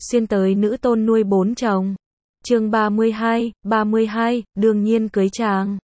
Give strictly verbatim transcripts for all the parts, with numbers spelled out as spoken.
xuyên tới nữ tôn nuôi bốn chồng. Chương ba mươi hai, ba mươi hai, đương nhiên cưới chàng.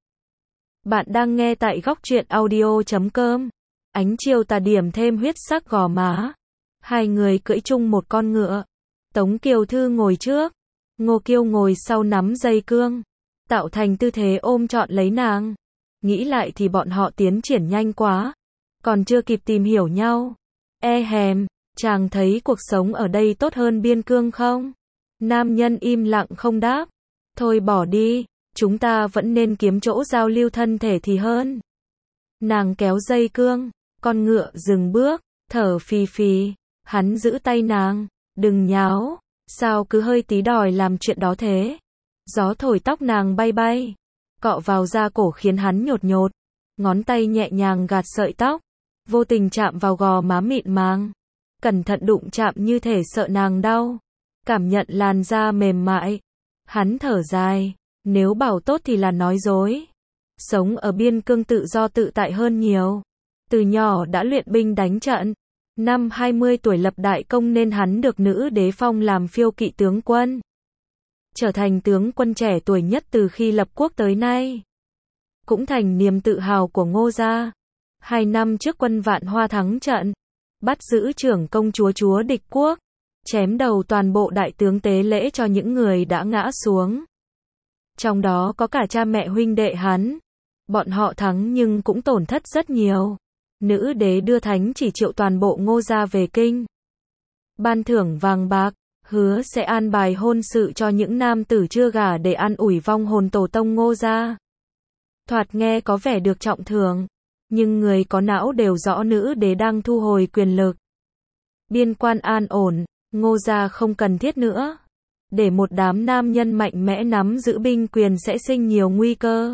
Bạn đang nghe tại góc truyện audio chấm com. Ánh chiều tà điểm thêm huyết sắc gò má. Hai người cưỡi chung một con ngựa. Tống Kiều Thư ngồi trước, Ngô Kiêu ngồi sau nắm dây cương, tạo thành tư thế ôm trọn lấy nàng. Nghĩ lại thì bọn họ tiến triển nhanh quá, còn chưa kịp tìm hiểu nhau. E hèm, chàng thấy cuộc sống ở đây tốt hơn biên cương không? Nam nhân im lặng không đáp. Thôi bỏ đi, chúng ta vẫn nên kiếm chỗ giao lưu thân thể thì hơn. Nàng kéo dây cương, con ngựa dừng bước, thở phì phì. Hắn giữ tay nàng, đừng nháo, sao cứ hơi tí đòi làm chuyện đó thế? Gió thổi tóc nàng bay bay, cọ vào da cổ khiến hắn nhột nhột. Ngón tay nhẹ nhàng gạt sợi tóc, vô tình chạm vào gò má mịn màng. Cẩn thận đụng chạm như thể sợ nàng đau. Cảm nhận làn da mềm mại. Hắn thở dài, nếu bảo tốt thì là nói dối. Sống ở biên cương tự do tự tại hơn nhiều. Từ nhỏ đã luyện binh đánh trận. Năm hai mươi tuổi lập đại công nên hắn được nữ đế phong làm phiêu kỵ tướng quân. Trở thành tướng quân trẻ tuổi nhất từ khi lập quốc tới nay. Cũng thành niềm tự hào của Ngô gia. Hai năm trước quân Vạn Hoa thắng trận, bắt giữ trưởng công chúa chúa địch quốc, chém đầu toàn bộ đại tướng tế lễ cho những người đã ngã xuống. Trong đó có cả cha mẹ huynh đệ hắn. Bọn họ thắng nhưng cũng tổn thất rất nhiều. Nữ đế đưa thánh chỉ triệu toàn bộ Ngô gia về kinh. Ban thưởng vàng bạc, hứa sẽ an bài hôn sự cho những nam tử chưa gả để an ủi vong hồn tổ tông Ngô gia. Thoạt nghe có vẻ được trọng thưởng, nhưng người có não đều rõ nữ đế đang thu hồi quyền lực. Biên quan an ổn, Ngô gia không cần thiết nữa. Để một đám nam nhân mạnh mẽ nắm giữ binh quyền sẽ sinh nhiều nguy cơ.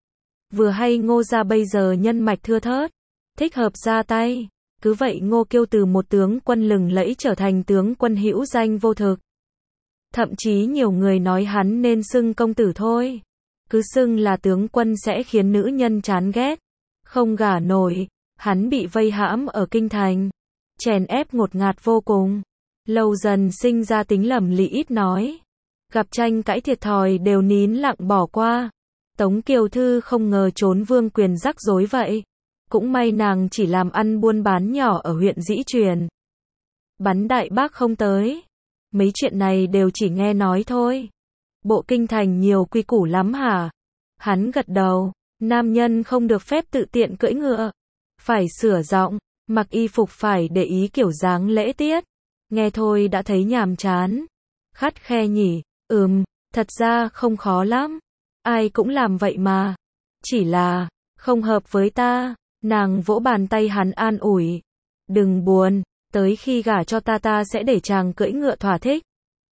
Vừa hay Ngô gia bây giờ nhân mạch thưa thớt, thích hợp ra tay. Cứ vậy Ngô Kiêu từ một tướng quân lừng lẫy trở thành tướng quân hữu danh vô thực. Thậm chí nhiều người nói hắn nên xưng công tử thôi. Cứ xưng là tướng quân sẽ khiến nữ nhân chán ghét. Không gả nổi, hắn bị vây hãm ở kinh thành. Chèn ép ngột ngạt vô cùng. Lâu dần sinh ra tính lầm lĩ ít nói. Gặp tranh cãi thiệt thòi đều nín lặng bỏ qua. Tống Kiều Thư không ngờ trốn vương quyền rắc rối vậy. Cũng may nàng chỉ làm ăn buôn bán nhỏ ở huyện Dĩ Truyền. Bắn đại bác không tới. Mấy chuyện này đều chỉ nghe nói thôi. Bộ kinh thành nhiều quy củ lắm hả? Hắn gật đầu. Nam nhân không được phép tự tiện cưỡi ngựa. Phải sửa giọng, mặc y phục phải để ý kiểu dáng lễ tiết. Nghe thôi đã thấy nhàm chán. Khắt khe nhỉ, ừm, thật ra không khó lắm. Ai cũng làm vậy mà. Chỉ là, không hợp với ta. Nàng vỗ bàn tay hắn an ủi. Đừng buồn, tới khi gả cho ta ta sẽ để chàng cưỡi ngựa thỏa thích.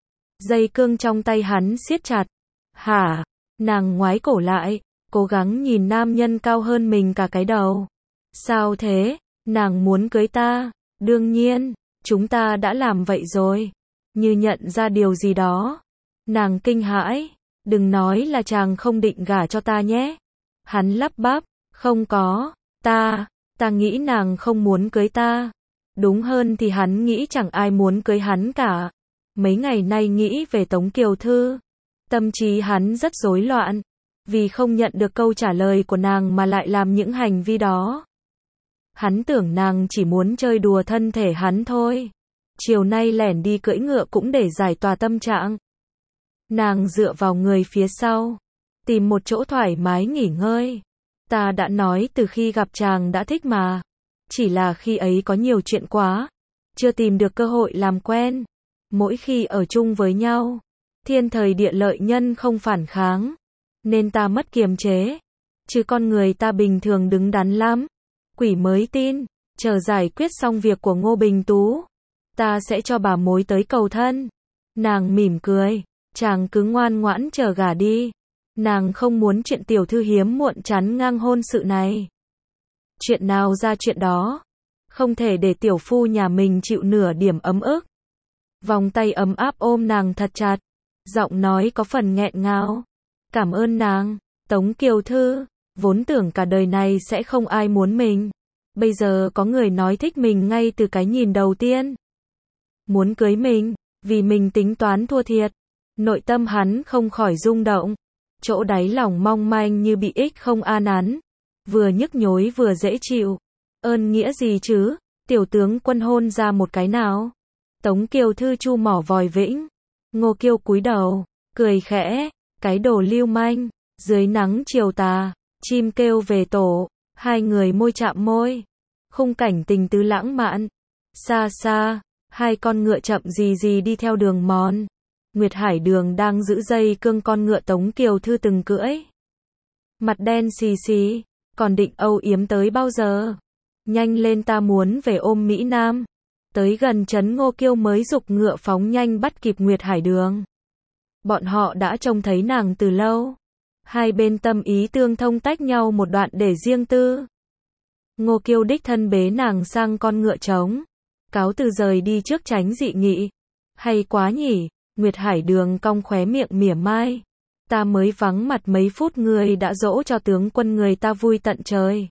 Dây cương trong tay hắn siết chặt. Hả? Nàng ngoái cổ lại, cố gắng nhìn nam nhân cao hơn mình cả cái đầu. Sao thế? Nàng muốn cưới ta? Đương nhiên, chúng ta đã làm vậy rồi. Như nhận ra điều gì đó. Nàng kinh hãi. Đừng nói là chàng không định gả cho ta nhé. Hắn lắp bắp. Không có. Ta, ta nghĩ nàng không muốn cưới ta. Đúng hơn thì hắn nghĩ chẳng ai muốn cưới hắn cả. Mấy ngày nay nghĩ về Tống Kiều Thư. Tâm trí hắn rất rối loạn. Vì không nhận được câu trả lời của nàng mà lại làm những hành vi đó. Hắn tưởng nàng chỉ muốn chơi đùa thân thể hắn thôi. Chiều nay lẻn đi cưỡi ngựa cũng để giải tỏa tâm trạng. Nàng dựa vào người phía sau. Tìm một chỗ thoải mái nghỉ ngơi. Ta đã nói từ khi gặp chàng đã thích mà. Chỉ là khi ấy có nhiều chuyện quá. Chưa tìm được cơ hội làm quen. Mỗi khi ở chung với nhau. Thiên thời địa lợi nhân không phản kháng. Nên ta mất kiềm chế. Chứ con người ta bình thường đứng đắn lắm. Quỷ mới tin. Chờ giải quyết xong việc của Ngô Bình Tú. Ta sẽ cho bà mối tới cầu thân. Nàng mỉm cười. Chàng cứ ngoan ngoãn chờ gả đi. Nàng không muốn chuyện tiểu thư hiếm muộn chắn ngang hôn sự này. Chuyện nào ra chuyện đó. Không thể để tiểu phu nhà mình chịu nửa điểm ấm ức. Vòng tay ấm áp ôm nàng thật chặt. Giọng nói có phần nghẹn ngào. Cảm ơn nàng, Tống Kiều Thư. Vốn tưởng cả đời này sẽ không ai muốn mình. Bây giờ có người nói thích mình ngay từ cái nhìn đầu tiên. Muốn cưới mình. Vì mình tính toán thua thiệt. Nội tâm hắn không khỏi rung động. Chỗ đáy lòng mong manh như bị ích không an án. Vừa nhức nhối vừa dễ chịu. Ơn nghĩa gì chứ? Tiểu tướng quân hôn ra một cái nào? Tống Kiều Thư chu mỏ vòi vĩnh. Ngô Kiêu cúi đầu, cười khẽ. Cái đồ lưu manh. Dưới nắng chiều tà, chim kêu về tổ. Hai người môi chạm môi. Khung cảnh tình tứ lãng mạn. Xa xa, hai con ngựa chậm gì gì đi theo đường mòn. Nguyệt Hải Đường đang giữ dây cương con ngựa Tống Kiều Thư từng cưỡi. Mặt đen xì xì, còn định âu yếm tới bao giờ? Nhanh lên, ta muốn về ôm Mỹ Nam. Tới gần trấn Ngô Kiêu mới giục ngựa phóng nhanh bắt kịp Nguyệt Hải Đường. Bọn họ đã trông thấy nàng từ lâu. Hai bên tâm ý tương thông tách nhau một đoạn để riêng tư. Ngô Kiêu đích thân bế nàng sang con ngựa trống. Cáo từ rời đi trước tránh dị nghị. Hay quá nhỉ, Nguyệt Hải Đường cong khóe miệng mỉa mai. Ta mới vắng mặt mấy phút người đã dỗ cho tướng quân người ta vui tận trời.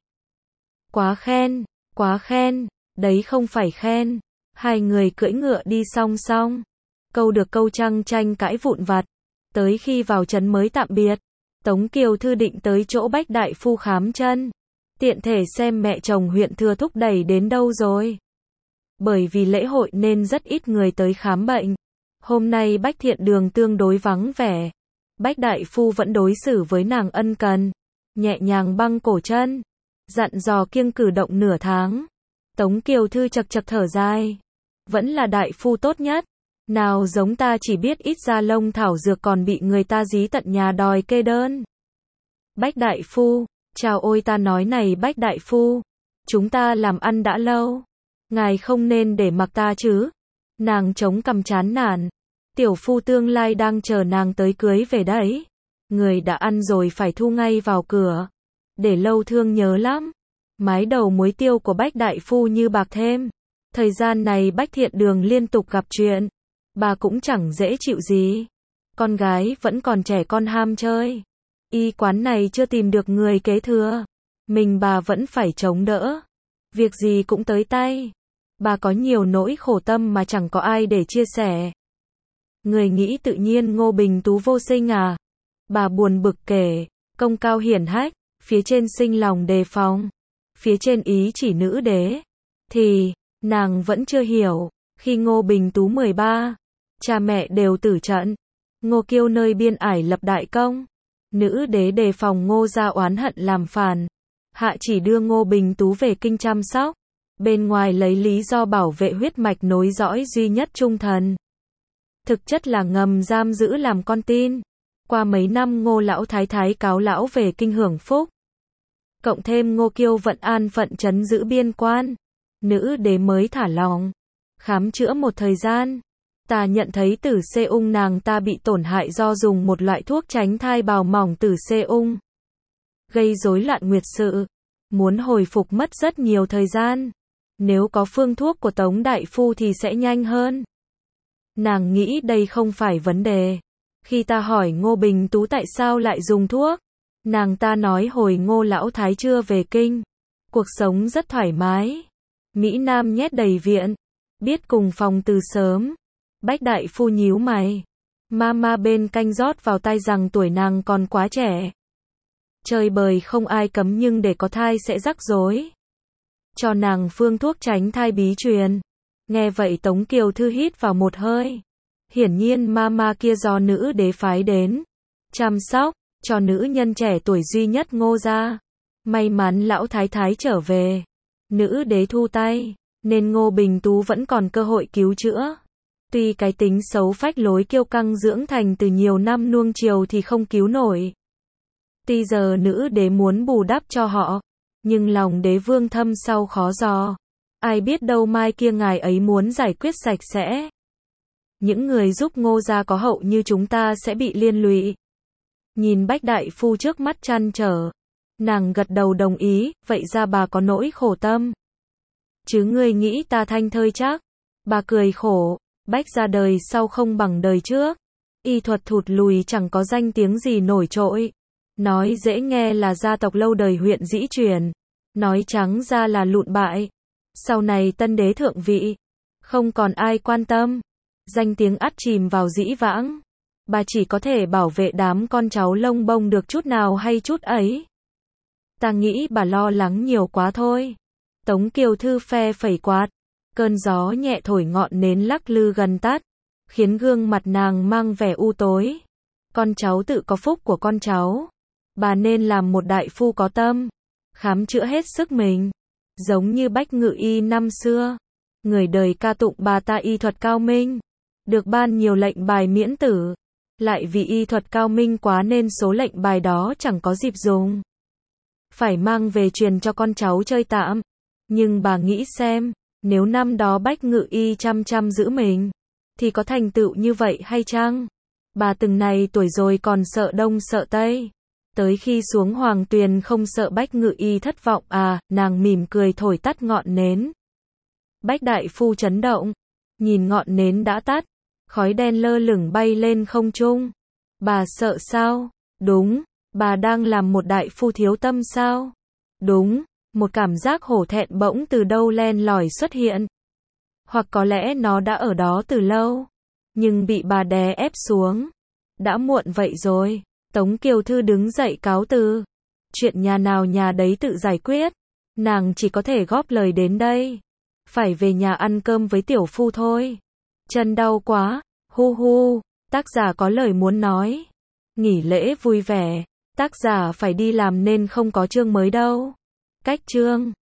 Quá khen, quá khen, đấy không phải khen. Hai người cưỡi ngựa đi song song. Câu được câu trăng tranh cãi vụn vặt. Tới khi vào trấn mới tạm biệt. Tống Kiều Thư định tới chỗ Bách đại phu khám chân. Tiện thể xem mẹ chồng huyện thừa thúc đẩy đến đâu rồi. Bởi vì lễ hội nên rất ít người tới khám bệnh. Hôm nay Bách Thiện Đường tương đối vắng vẻ. Bách đại phu vẫn đối xử với nàng ân cần. Nhẹ nhàng băng cổ chân. Dặn dò kiêng cử động nửa tháng. Tống Kiều Thư chật chật thở dài. Vẫn là đại phu tốt nhất. Nào giống ta chỉ biết ít ra lông thảo dược còn bị người ta dí tận nhà đòi kê đơn. Bách đại phu, chào ôi ta nói này Bách đại phu. Chúng ta làm ăn đã lâu. Ngài không nên để mặc ta chứ. Nàng chống cằm chán nản. Tiểu phu tương lai đang chờ nàng tới cưới về đấy. Người đã ăn rồi phải thu ngay vào cửa. Để lâu thương nhớ lắm. Mái đầu muối tiêu của Bách đại phu như bạc thêm. Thời gian này Bách Thiện Đường liên tục gặp chuyện. Bà cũng chẳng dễ chịu gì. Con gái vẫn còn trẻ con ham chơi. Y quán này chưa tìm được người kế thừa. Mình bà vẫn phải chống đỡ. Việc gì cũng tới tay. Bà có nhiều nỗi khổ tâm mà chẳng có ai để chia sẻ. Người nghĩ tự nhiên Ngô Bình Tú vô sinh à? Bà buồn bực kể. Công cao hiển hách. Phía trên sinh lòng đề phòng. Phía trên ý chỉ nữ đế. Thì, nàng vẫn chưa hiểu. Khi Ngô Bình Tú mười ba, cha mẹ đều tử trận. Ngô Kiêu nơi biên ải lập đại công. Nữ đế đề phòng Ngô gia oán hận làm phản. Hạ chỉ đưa Ngô Bình Tú về kinh chăm sóc. Bên ngoài lấy lý do bảo vệ huyết mạch nối dõi duy nhất trung thần. Thực chất là ngầm giam giữ làm con tin. Qua mấy năm Ngô lão thái thái cáo lão về kinh hưởng phúc. Cộng thêm Ngô Kiêu vận an phận trấn giữ biên quan. Nữ đế mới thả lòng. Khám chữa một thời gian. Ta nhận thấy tử xê ung nàng ta bị tổn hại do dùng một loại thuốc tránh thai bào mỏng tử xê ung. Gây rối loạn nguyệt sự. Muốn hồi phục mất rất nhiều thời gian. Nếu có phương thuốc của Tống đại phu thì sẽ nhanh hơn. Nàng nghĩ đây không phải vấn đề. Khi ta hỏi Ngô Bình Tú tại sao lại dùng thuốc, nàng ta nói hồi Ngô lão thái chưa về kinh, cuộc sống rất thoải mái. Mỹ Nam nhét đầy viện, biết cùng phòng từ sớm. Bách đại phu nhíu mày. Mama bên canh rót vào tai rằng tuổi nàng còn quá trẻ. Chơi bời không ai cấm nhưng để có thai sẽ rắc rối. Cho nàng phương thuốc tránh thai bí truyền. Nghe vậy Tống Kiều Thư hít vào một hơi. Hiển nhiên mama kia do nữ đế phái đến. Chăm sóc, cho nữ nhân trẻ tuổi duy nhất Ngô gia. May mắn lão thái thái trở về. Nữ đế thu tay, nên Ngô Bình Tú vẫn còn cơ hội cứu chữa. Tuy cái tính xấu phách lối kiêu căng dưỡng thành từ nhiều năm nuông chiều thì không cứu nổi. Tuy giờ nữ đế muốn bù đắp cho họ, nhưng lòng đế vương thâm sâu khó dò. Ai biết đâu mai kia ngài ấy muốn giải quyết sạch sẽ. Những người giúp Ngô gia có hậu như chúng ta sẽ bị liên lụy. Nhìn Bách đại phu trước mắt trăn trở. Nàng gật đầu đồng ý, vậy ra bà có nỗi khổ tâm. Chứ ngươi nghĩ ta thanh thơi chắc. Bà cười khổ, Bách ra đời sau không bằng đời trước. Y thuật thụt lùi chẳng có danh tiếng gì nổi trội. Nói dễ nghe là gia tộc lâu đời huyện dĩ truyền. Nói trắng ra là lụn bại. Sau này tân đế thượng vị. Không còn ai quan tâm. danh tiếng ắt chìm vào dĩ vãng. Bà chỉ có thể bảo vệ đám con cháu lông bông được chút nào hay chút ấy. Ta nghĩ bà lo lắng nhiều quá thôi. Tống Kiều Thư phe phẩy quạt. Cơn gió nhẹ thổi ngọn nến lắc lư gần tắt, khiến gương mặt nàng mang vẻ u tối. Con cháu tự có phúc của con cháu. Bà nên làm một đại phu có tâm, khám chữa hết sức mình. Giống như Bách Ngự Y năm xưa. Người đời ca tụng bà ta y thuật cao minh, được ban nhiều lệnh bài miễn tử. Lại vì y thuật cao minh quá nên số lệnh bài đó chẳng có dịp dùng. Phải mang về truyền cho con cháu chơi tạm. Nhưng bà nghĩ xem, nếu năm đó Bách Ngự Y chăm chăm giữ mình, thì có thành tựu như vậy hay chăng? Bà từng này tuổi rồi còn sợ đông sợ tây. Tới khi xuống hoàng tuyền không sợ Bách Ngự Y thất vọng à, nàng mỉm cười thổi tắt ngọn nến. Bách đại phu chấn động, nhìn ngọn nến đã tắt, khói đen lơ lửng bay lên không trung. Bà sợ sao? Đúng, bà đang làm một đại phu thiếu tâm sao? Đúng, một cảm giác hổ thẹn bỗng từ đâu len lỏi xuất hiện. Hoặc có lẽ nó đã ở đó từ lâu, nhưng bị bà đè ép xuống. Đã muộn vậy rồi. Tống Kiều Thư đứng dậy cáo từ. Chuyện nhà nào nhà đấy tự giải quyết. Nàng chỉ có thể góp lời đến đây. Phải về nhà ăn cơm với tiểu phu thôi. Chân đau quá. Hu hu. Tác giả có lời muốn nói. Nghỉ lễ vui vẻ. Tác giả phải đi làm nên không có chương mới đâu. Cách chương.